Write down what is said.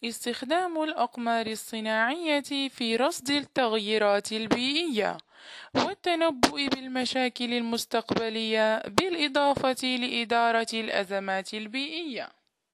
استخدام الأقمار الصناعية في رصد التغيرات البيئية والتنبؤ بالمشاكل المستقبلية بالإضافة لإدارة الأزمات البيئية.